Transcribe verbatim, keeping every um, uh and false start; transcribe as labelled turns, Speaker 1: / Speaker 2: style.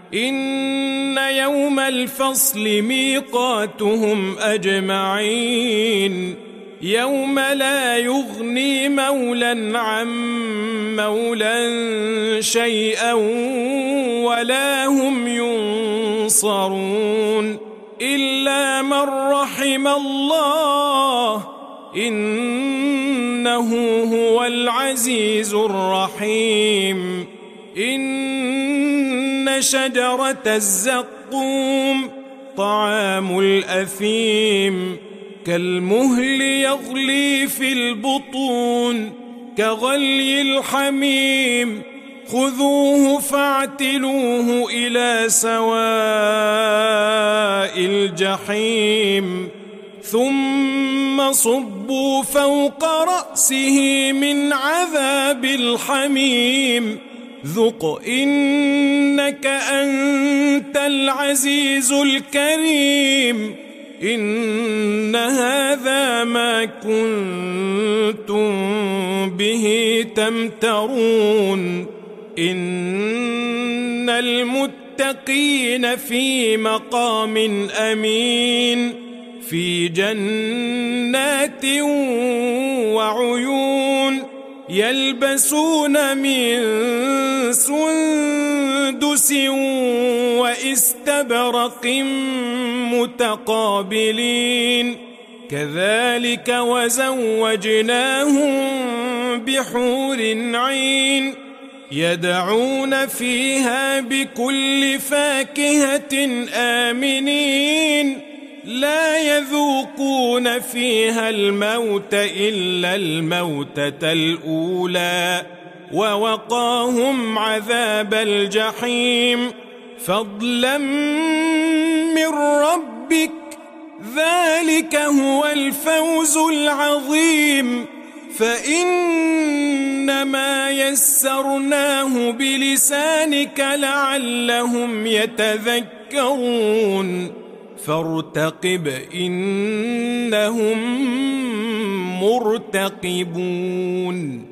Speaker 1: إن يوم الفصل ميقاتهم أجمعين يوم لا يغني مولى عن مولى شيئا ولا هم ينصرون إلا من رحم الله إنه هو العزيز الرحيم إن شجرة الزقوم طعام الأثيم كالمهل يغلي في البطون كغلي الحميم خذوه فاعتلوه إلى سواء الجحيم ثم صبوا فوق رأسه من عذاب الحميم ذق إنك أنت العزيز الكريم إن هذا ما كنتم به تمترون إن المتقين في مقام أمين في جنات وعيون يلبسون من سندس واستبرق متقابلين كذلك وزوجناهم بحور عين يدعون فيها بكل فاكهة آمنين لا يذوقون فيها الموت إلا الموتة الأولى ووقاهم عذاب الجحيم فضلا من ربك ذلك هو الفوز العظيم فإنما يسرناه بلسانك لعلهم يتذكرون فارتقب إنهم مرتقبون.